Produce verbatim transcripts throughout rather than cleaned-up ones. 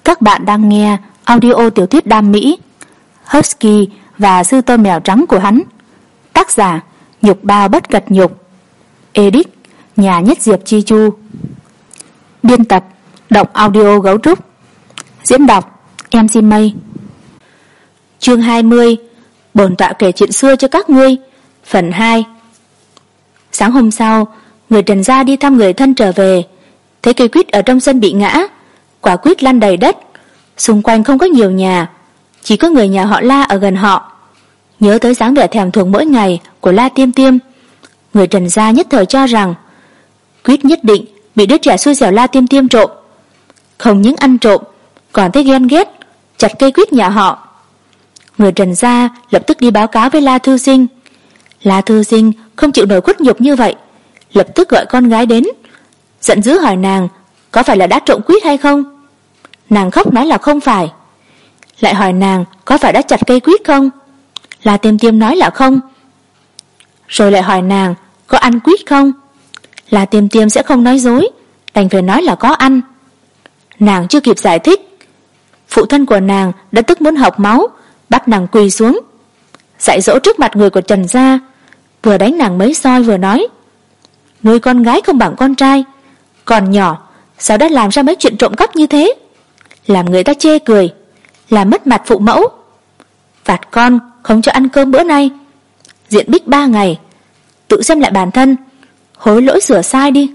Các bạn đang nghe audio tiểu thuyết đam mỹ Husky và sư tơ mèo trắng của hắn. Tác giả Nhục Bao Bất Cật Nhục. Edit Nhà Nhất Diệp Chi Chu. Biên tập Động Audio Gấu Trúc. Diễn đọc em xê Mây. Chương hai mươi. Bổn tọa kể chuyện xưa cho các ngươi. Phần hai. Sáng hôm sau, người Trần gia đi thăm người thân trở về, thấy cây quýt ở trong sân bị ngã, quả quýt lăn đầy đất. Xung quanh không có nhiều nhà, chỉ có người nhà họ La ở gần họ. Nhớ tới dáng vẻ thèm thuồng mỗi ngày của La Tiêm Tiêm, người Trần gia nhất thời cho rằng quýt nhất định bị đứa trẻ xui xẻo La Tiêm Tiêm trộm. Không những ăn trộm, còn thấy ghen ghét, chặt cây quýt nhà họ. Người Trần gia lập tức đi báo cáo với La Thư Sinh. La Thư Sinh không chịu nổi khuất nhục như vậy, lập tức gọi con gái đến, giận dữ hỏi nàng có phải là đã trộm quýt hay không. Nàng khóc nói là không phải. Lại hỏi nàng có phải đã chặt cây quýt không. La Tiêm Tiêm nói là không. Rồi lại hỏi nàng có ăn quýt không. La Tiêm Tiêm sẽ không nói dối, đành phải nói là có ăn. Nàng chưa kịp giải thích, phụ thân của nàng đã tức muốn học máu, bắt nàng quỳ xuống, dạy dỗ trước mặt người của Trần gia, vừa đánh nàng mấy soi vừa nói: nuôi con gái không bằng con trai, còn nhỏ sao đã làm ra mấy chuyện trộm cắp như thế, làm người ta chê cười, làm mất mặt phụ mẫu. Phạt con không cho ăn cơm bữa nay, diện bích ba ngày, tự xem lại bản thân, hối lỗi sửa sai đi.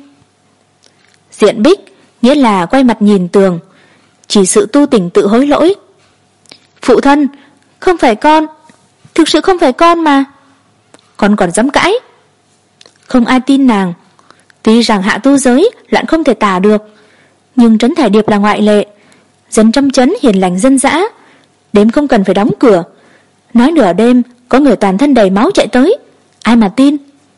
Diện bích nghĩa là quay mặt nhìn tường, chỉ sự tu tỉnh tự hối lỗi. Phụ thân, không phải con, thực sự không phải con mà. Con còn dám cãi. Không ai tin nàng. Tuy rằng hạ tu giới loạn không thể tả được, nhưng trấn Thải Điệp là ngoại lệ. Dân trong trấn hiền lành dân dã, đêm không cần phải đóng cửa, nói nửa đêm có người toàn thân đầy máu chạy tới, ai mà tin.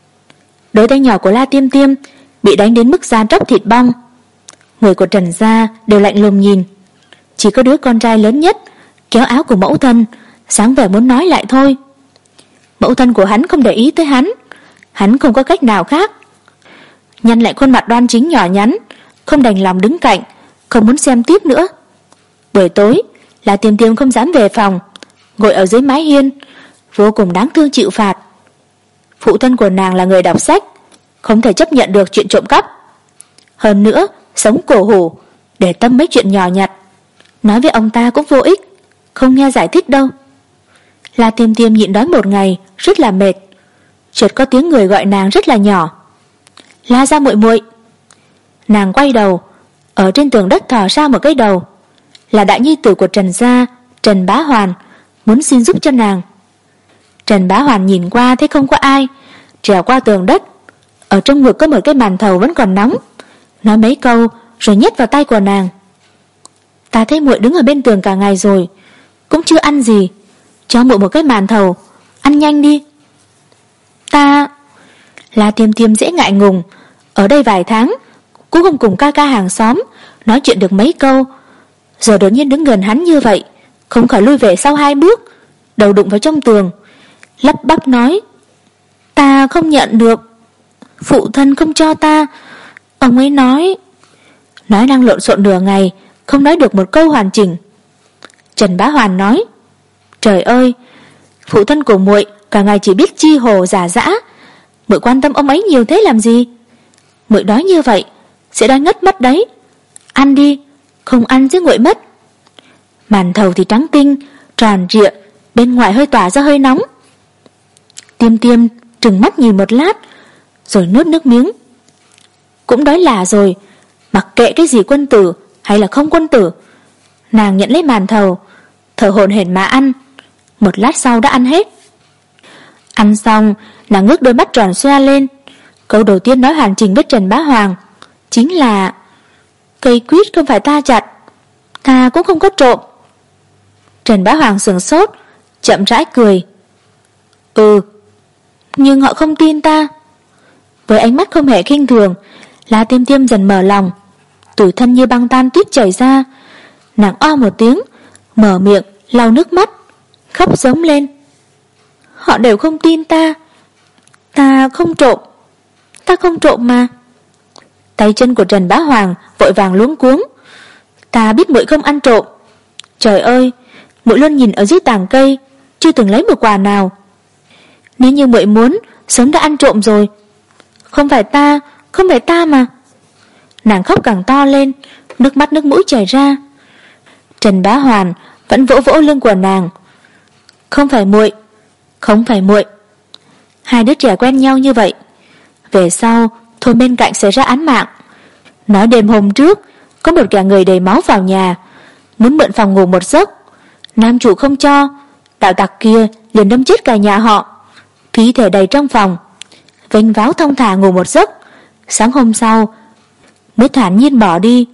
Đôi tay nhỏ của La Tiêm Tiêm bị đánh đến mức da tróc thịt bong. Người của Trần gia đều lạnh lùng nhìn, chỉ có đứa con trai lớn nhất kéo áo của mẫu thân, sáng vẻ muốn nói lại thôi. Mẫu thân của hắn không để ý tới hắn, hắn không có cách nào khác. Nhăn lại khuôn mặt đoan chính nhỏ nhắn, không đành lòng đứng cạnh, không muốn xem tiếp nữa. Buổi tối, La Tiêm Tiêm không dám về phòng, ngồi ở dưới mái hiên, vô cùng đáng thương chịu phạt. Phụ thân của nàng là người đọc sách, không thể chấp nhận được chuyện trộm cắp. Hơn nữa, sống cổ hủ, để tâm mấy chuyện nhỏ nhặt, nói với ông ta cũng vô ích, không nghe giải thích đâu. La Tiêm Tiêm nhịn đói một ngày rất là mệt, chợt có tiếng người gọi nàng rất là nhỏ: La gia muội muội. Nàng quay đầu, ở trên tường đất thò ra một cái đầu, là đại nhi tử của Trần gia, Trần Bá Hoàn, muốn xin giúp cho nàng. Trần Bá Hoàn nhìn qua thấy không có ai, trèo qua tường đất, ở trong ngực có một cái màn thầu vẫn còn nóng, nói mấy câu rồi nhét vào tay của nàng. Ta thấy muội đứng ở bên tường cả ngày rồi, cũng chưa ăn gì, cho muội một cái màn thầu, ăn nhanh đi. Ta... La Tiêm Tiêm dễ ngại ngùng, ở đây vài tháng cũng không cùng ca ca hàng xóm nói chuyện được mấy câu, giờ đột nhiên đứng gần hắn như vậy, không khỏi lui về sau hai bước, đầu đụng vào trong tường, lắp bắp nói: ta không nhận được, phụ thân không cho ta, ông ấy nói. Nói năng lộn xộn nửa ngày, không nói được một câu hoàn chỉnh. Trần Bá Hoàn nói: trời ơi, phụ thân của muội cả ngày chỉ biết chi hồ giả dã, muội quan tâm ông ấy nhiều thế làm gì? Muội đói như vậy sẽ đói ngất mất đấy, ăn đi, không ăn sẽ nguội mất. Màn thầu thì trắng tinh, tròn trịa, bên ngoài hơi tỏa ra hơi nóng. Tiêm Tiêm trừng mắt nhìn một lát, rồi nuốt nước miếng. Cũng đói lả rồi, mặc kệ cái gì quân tử hay là không quân tử, nàng nhận lấy màn thầu, thở hổn hển mà ăn. Một lát sau đã ăn hết. Ăn xong, nàng ngước đôi mắt tròn xoe lên. Câu đầu tiên nói hoàn chỉnh với Trần Bá Hoàng chính là: cây quýt không phải ta chặt, ta cũng không có trộm. Trần Bá Hoàng sửng sốt, chậm rãi cười: ừ, nhưng họ không tin ta. Với ánh mắt không hề khinh thường, La Tiêm Tiêm dần mở lòng, tủi thân như băng tan tuyết chảy ra. Nàng o một tiếng, mở miệng lau nước mắt, khóc giống lên: họ đều không tin ta, ta không trộm, ta không trộm mà. Tay chân của Trần Bá Hoàng vội vàng luống cuống: Ta biết muội không ăn trộm. Trời ơi, muội luôn nhìn ở dưới tàng cây, chưa từng lấy một quả nào. Nếu như muội muốn, sớm đã ăn trộm rồi. Không phải ta, không phải ta mà. Nàng khóc càng to lên, nước mắt nước mũi chảy ra. Trần Bá Hoàn vẫn vỗ vỗ lưng của nàng. Không phải muội, không phải muội. Hai đứa trẻ quen nhau như vậy, về sau thôn bên cạnh xảy ra án mạng. Nói đêm hôm trước có một kẻ người đầy máu vào nhà, muốn mượn phòng ngủ một giấc. Nam chủ không cho, đạo tặc kia liền đâm chết cả nhà họ. Thi thể đầy trong phòng, vênh váo thong thả ngủ một giấc. Sáng hôm sau mới thản nhiên bỏ đi.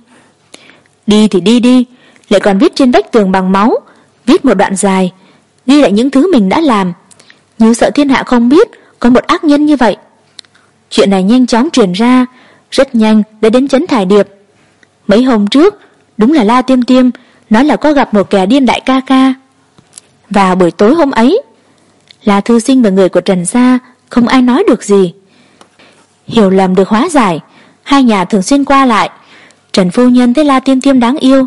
Đi thì đi đi, lại còn viết trên vách tường bằng máu, viết một đoạn dài, ghi lại những thứ mình đã làm, như sợ thiên hạ không biết có một ác nhân như vậy. Chuyện này nhanh chóng truyền ra, rất nhanh đã đến trấn Thải Điệp. Mấy hôm trước đúng là La Tiêm Tiêm nói là có gặp một kẻ điên đại ca ca. Vào buổi tối hôm ấy, La thư sinh và người của Trần gia không ai nói được gì. Hiểu lầm được hóa giải, hai nhà thường xuyên qua lại. Trần phu nhân thấy La Tiêm Tiêm đáng yêu,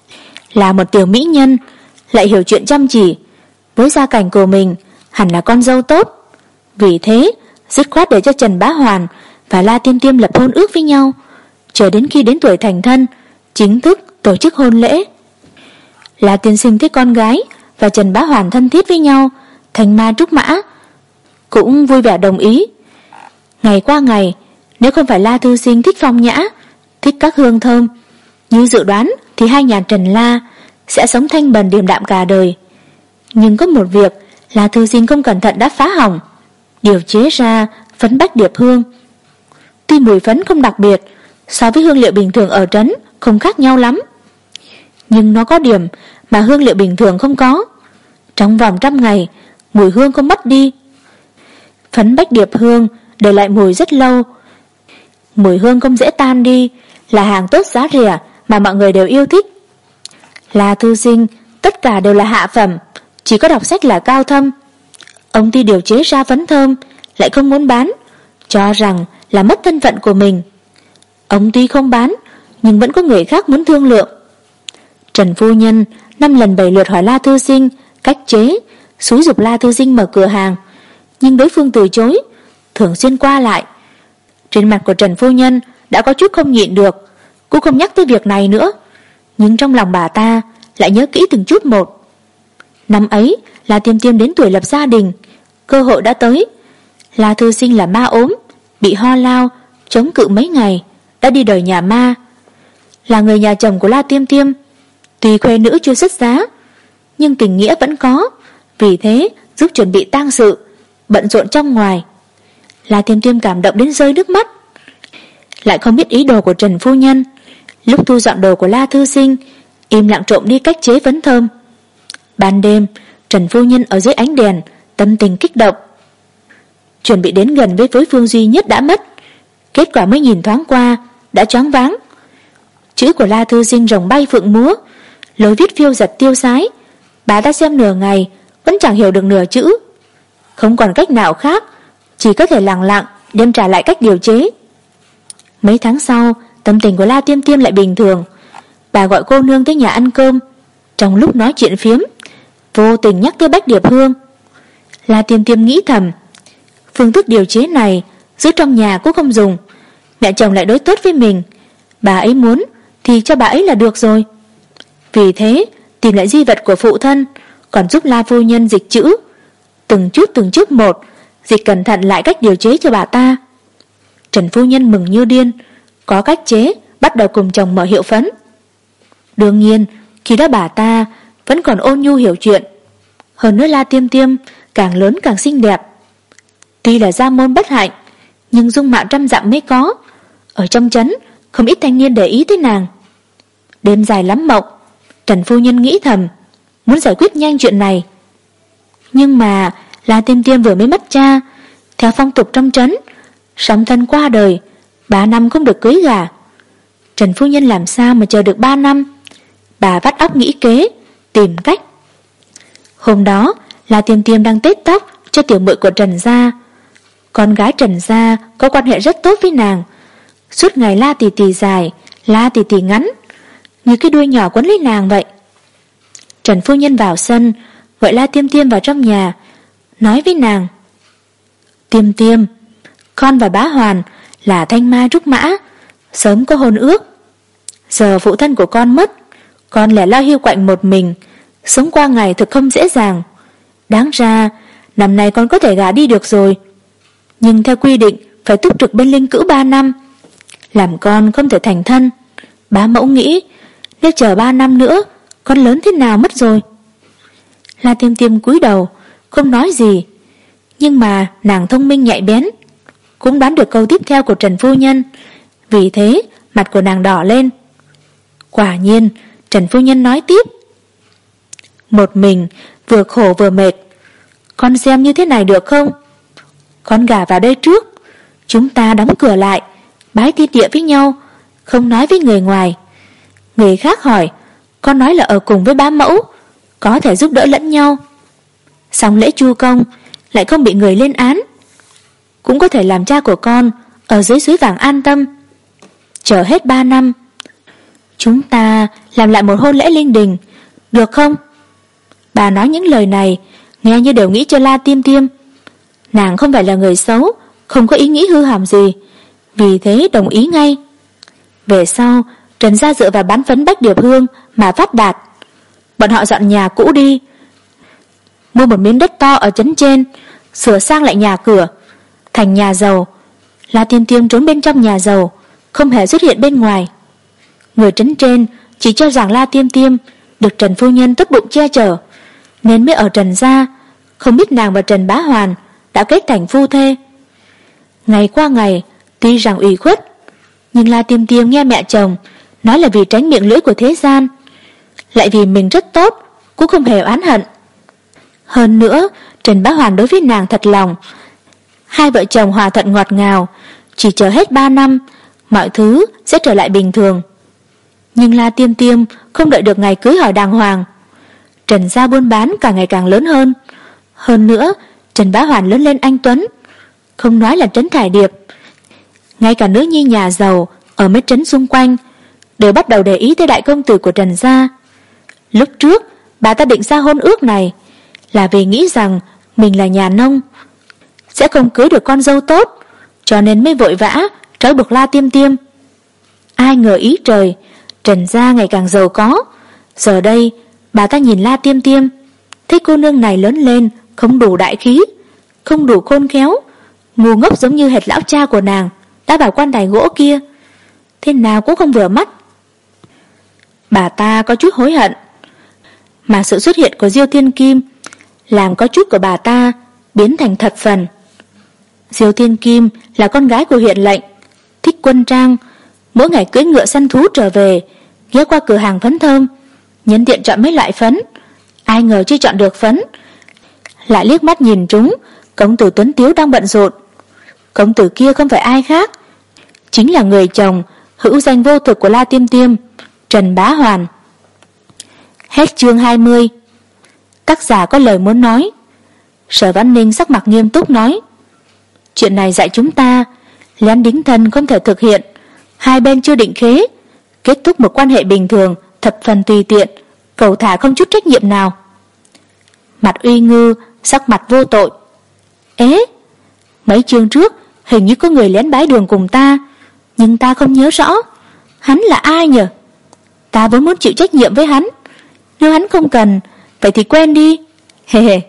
là một tiểu mỹ nhân, lại hiểu chuyện chăm chỉ, với gia cảnh của mình hẳn là con dâu tốt. Vì thế dứt khoát để cho Trần Bá Hoàn và La Tiêm Tiêm lập hôn ước với nhau, chờ đến khi đến tuổi thành thân chính thức tổ chức hôn lễ. La tiên sinh thấy con gái và Trần Bá Hoàn thân thiết với nhau, thành ma trúc mã, cũng vui vẻ đồng ý. Ngày qua ngày, nếu không phải La thư sinh thích phong nhã, thích các hương thơm, như dự đoán thì hai nhà Trần La sẽ sống thanh bần điềm đạm cả đời. Nhưng có một việc La thư sinh không cẩn thận đã phá hỏng, điều chế ra phấn bách điệp hương. Tuy mùi phấn không đặc biệt, so với hương liệu bình thường ở trấn không khác nhau lắm, nhưng nó có điểm mà hương liệu bình thường không có. Trong vòng trăm ngày, mùi hương không mất đi. Phấn bách điệp hương để lại mùi rất lâu, mùi hương không dễ tan đi, là hàng tốt giá rẻ mà mọi người đều yêu thích. La thư sinh tất cả đều là hạ phẩm, chỉ có đọc sách là cao thâm. Ông tuy điều chế ra phấn thơm lại không muốn bán, cho rằng là mất thân phận của mình. Ông tuy không bán, nhưng vẫn có người khác muốn thương lượng. Trần phu nhân năm lần bảy lượt hỏi La thư sinh cách chế, xúi giục La thư sinh mở cửa hàng, nhưng đối phương từ chối, thường xuyên qua lại. Trên mặt của Trần phu nhân đã có chút không nhịn được, cũng không nhắc tới việc này nữa, nhưng trong lòng bà ta lại nhớ kỹ từng chút một. Năm ấy La Tiêm Tiêm đến tuổi lập gia đình, cơ hội đã tới. La thư sinh là ma ốm, bị ho lao, chống cự mấy ngày, đã đi đời nhà ma. Là người nhà chồng của La Tiêm Tiêm, tuy khuê nữ chưa xuất giá, nhưng tình nghĩa vẫn có, vì thế giúp chuẩn bị tang sự, bận rộn trong ngoài. La Tiêm Tiêm cảm động đến rơi nước mắt, lại không biết ý đồ của Trần phu nhân. Lúc thu dọn đồ của La thư sinh, im lặng trộm đi cách chế phấn thơm. Ban đêm, Trần phu nhân ở dưới ánh đèn, tâm tình kích động, chuẩn bị đến gần với phối phương duy nhất đã mất. Kết quả mới nhìn thoáng qua đã choáng váng. Chữ của La thư sinh rồng bay phượng múa, lối viết phiêu giật tiêu sái, bà đã xem nửa ngày vẫn chẳng hiểu được nửa chữ. Không còn cách nào khác, chỉ có thể lặng lặng đem trả lại cách điều chế. Mấy tháng sau, tâm tình của La Tiêm Tiêm lại bình thường. Bà gọi cô nương tới nhà ăn cơm, trong lúc nói chuyện phiếm vô tình nhắc tới bách điệp hương. La Tiêm Tiêm nghĩ thầm, phương thức điều chế này giữ trong nhà cũng không dùng, mẹ chồng lại đối tốt với mình, bà ấy muốn thì cho bà ấy là được rồi. Vì thế tìm lại di vật của phụ thân, còn giúp La phu nhân dịch chữ, từng chút từng chút một dịch cẩn thận lại cách điều chế cho bà ta. Trần phu nhân mừng như điên, có cách chế, bắt đầu cùng chồng mở hiệu phấn. Đương nhiên khi đó bà ta vẫn còn ôn nhu hiểu chuyện. Hơn nữa La Tiêm Tiêm càng lớn càng xinh đẹp. Tuy là gia môn bất hạnh, nhưng dung mạo trăm dặm mới có. Ở trong trấn không ít thanh niên để ý tới nàng. Đêm dài lắm mộng, Trần phu nhân nghĩ thầm, muốn giải quyết nhanh chuyện này. Nhưng mà La Tiêm Tiêm vừa mới mất cha, theo phong tục trong trấn, song thân qua đời, ba năm không được cưới gả. Trần phu nhân làm sao mà chờ được ba năm? Bà vắt óc nghĩ kế, tìm cách. Hôm đó La Tiêm Tiêm đang tết tóc cho tiểu muội của Trần gia. Con gái Trần gia có quan hệ rất tốt với nàng, suốt ngày la tì tì dài, la tì tì ngắn. như cái đuôi nhỏ quấn lấy nàng vậy. Trần phu nhân vào sân, gọi La Tiêm Tiêm vào trong nhà, nói với nàng: Tiêm Tiêm, con và bá Hoàn là thanh ma trúc mã, sớm có hôn ước. Giờ phụ thân của con mất, con lẻ loi hiu quạnh một mình, sống qua ngày thực không dễ dàng. Đáng ra năm nay con có thể gả đi được rồi, nhưng theo quy định phải túc trực bên linh cữu ba năm, làm con không thể thành thân. Bá mẫu nghĩ nếu chờ ba năm nữa, con lớn thế nào mất rồi. La Tiêm Tiêm cúi đầu không nói gì, nhưng mà nàng thông minh nhạy bén, cũng đoán được câu tiếp theo của Trần phu nhân, vì thế mặt của nàng đỏ lên. Quả nhiên Trần phu nhân nói tiếp: Một mình vừa khổ vừa mệt, con xem như thế này được không? Con gả vào đây trước, chúng ta đóng cửa lại, bái thiên địa với nhau, không nói với người ngoài. Người khác hỏi, con nói là ở cùng với bá mẫu, có thể giúp đỡ lẫn nhau. Xong lễ chu công lại không bị người lên án, cũng có thể làm cha của con ở dưới suối vàng an tâm. Chờ hết ba năm, chúng ta làm lại một hôn lễ linh đình, được không? Bà nói những lời này nghe như đều nghĩ cho La Tiêm Tiêm. Nàng không phải là người xấu, không có ý nghĩ hư hỏng gì, vì thế đồng ý ngay. Về sau Trần gia dựa vào bán phấn bách điệp hương mà phát đạt. Bọn họ dọn nhà cũ đi, mua một miếng đất to ở trấn trên, sửa sang lại nhà cửa, thành nhà giàu. La Tiêm Tiêm trốn bên trong nhà giàu, không hề xuất hiện bên ngoài. Người trấn trên chỉ cho rằng La Tiêm Tiêm được Trần phu nhân tốt bụng che chở, nên mới ở Trần gia, không biết nàng và Trần Bá Hoàn đã kết thành phu thê. Ngày qua ngày, tuy rằng ủy khuất, nhưng La Tiêm Tiêm nghe mẹ chồng nói là vì tránh miệng lưỡi của thế gian, lại vì mình rất tốt, cũng không hề oán hận. Hơn nữa Trần Bá Hoàn đối với nàng thật lòng, hai vợ chồng hòa thuận ngọt ngào. Chỉ chờ hết ba năm, mọi thứ sẽ trở lại bình thường. Nhưng La Tiêm Tiêm không đợi được ngày cưới hỏi đàng hoàng. Trần gia buôn bán càng ngày càng lớn hơn. Hơn nữa Trần Bá Hoàn lớn lên anh tuấn, không nói là trấn Thải Điệp, ngay cả nữ nhi nhà giàu ở mấy trấn xung quanh đều bắt đầu để ý tới đại công tử của Trần gia. Lúc trước bà ta định ra hôn ước này là vì nghĩ rằng mình là nhà nông, sẽ không cưới được con dâu tốt, cho nên mới vội vã trói buộc La Tiêm Tiêm. Ai ngờ ý trời, Trần gia ngày càng giàu có. Giờ đây bà ta nhìn La Tiêm Tiêm, thấy cô nương này lớn lên không đủ đại khí, không đủ khôn khéo, ngu ngốc giống như hệt lão cha của nàng đã vào quan tài gỗ kia, thế nào cũng không vừa mắt. Bà ta có chút hối hận, mà sự xuất hiện của Diêu Thiên Kim làm có chút của bà ta biến thành thật phần. Diêu Thiên Kim là con gái của huyện lệnh, thích quân trang, mỗi ngày cưỡi ngựa săn thú trở về, ghé qua cửa hàng phấn thơm, nhân tiện chọn mấy loại phấn. Ai ngờ chưa chọn được phấn, lại liếc mắt nhìn trúng công tử Tuấn Tiếu đang bận rộn. Công tử kia không phải ai khác, chính là người chồng hữu danh vô thực của La Tiêm Tiêm, Trần Bá Hoàn. Hết chương hai mươi. Tác giả có lời muốn nói. Sở Văn Ninh sắc mặt nghiêm túc nói: Chuyện này dạy chúng ta, lén đính thân không thể thực hiện, hai bên chưa định khế, kết thúc một quan hệ bình thường thập phần tùy tiện, cầu thả không chút trách nhiệm nào. Mặt Uy Ngư sắc mặt vô tội: Ế, mấy chương trước hình như có người lén bái đường cùng ta, nhưng ta không nhớ rõ hắn là ai nhỉ? Ta vốn muốn chịu trách nhiệm với hắn, nếu hắn không cần, vậy thì quen đi. Hề hề.